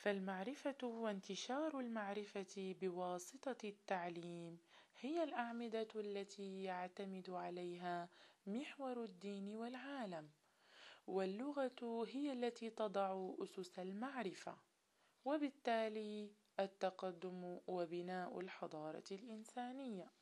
فالمعرفة وانتشار المعرفة بواسطة التعليم هي الأعمدة التي يعتمد عليها محور الدين والعالم، واللغة هي التي تضع أسس المعرفة، وبالتالي التقدم وبناء الحضارة الإنسانية.